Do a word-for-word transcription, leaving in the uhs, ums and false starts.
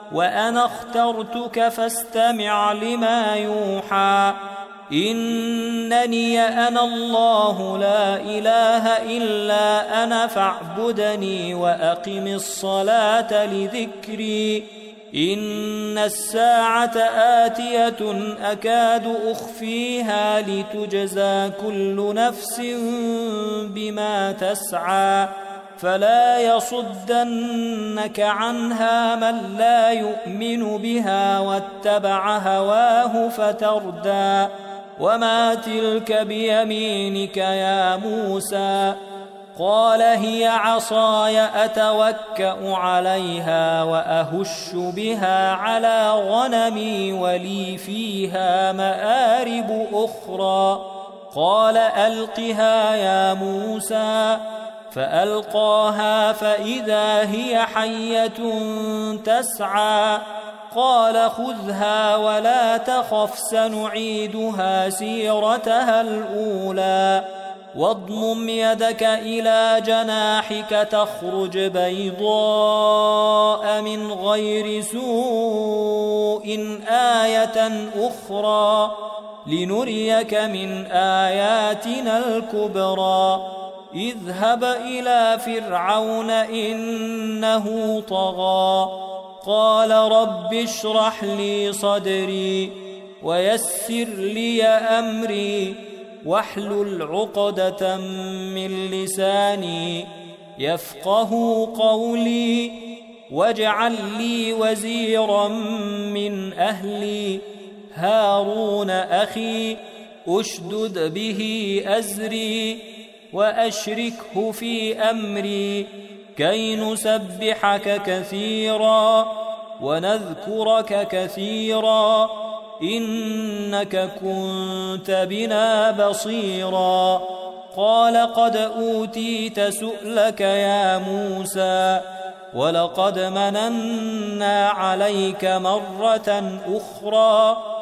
وأنا اخترتك فاستمع لما يوحى إنني أنا الله لا إله إلا أنا فاعبدني وأقم الصلاة لذكري إن الساعة آتية أكاد أخفيها لتجزى كل نفس بما تسعى فلا يصدنك عنها من لا يؤمن بها واتبع هواه فتردى وما تلك بيمينك يا موسى قال هي عصاي أتوكأ عليها وأهش بها على غنمي ولي فيها مآرب أخرى قال ألقها يا موسى فألقاها فإذا هي حية تسعى قال خذها ولا تخف سنعيدها سيرتها الأولى واضمم يدك إلى جناحك تخرج بيضاء من غير سوء آية أخرى لنريك من آياتنا الكبرى اذهب إلى فرعون إنه طغى قال رب اشرح لي صدري ويسر لي أمري واحلل عقدة من لساني يفقه قولي واجعل لي وزيرا من أهلي هارون أخي أشدد به أزري وأشركه في أمري كي نسبحك كثيرا ونذكرك كثيرا إنك كنت بنا بصيرا قال قد أوتيت سؤلك يا موسى ولقد مننا عليك مرة أخرى